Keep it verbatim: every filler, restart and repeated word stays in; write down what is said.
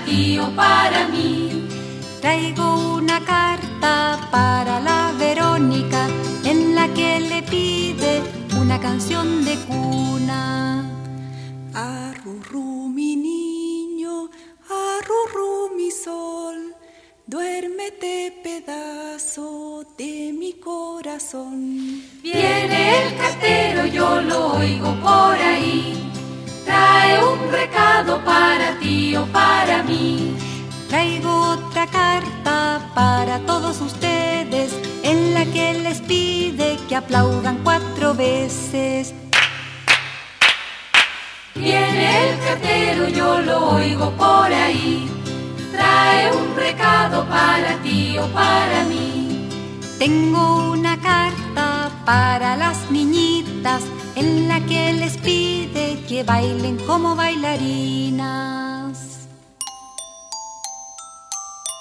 ti o para mí. Traigo una carta para la Verónica en la que le pide una canción de cuna. Arrurú mi niño, arrurú mi sol, duérmete pedazo de mi corazón. Viene el cartero, yo lo oigo por ahí, trae un recado para ti o para mí. Traigo otra carta para todos ustedes en la que les pide que aplaudan cuatro veces. Viene el cartero, yo lo oigo por ahí, trae un recado para ti o para mí. Tengo una carta para las niñitas en la que les pide que bailen como bailarinas.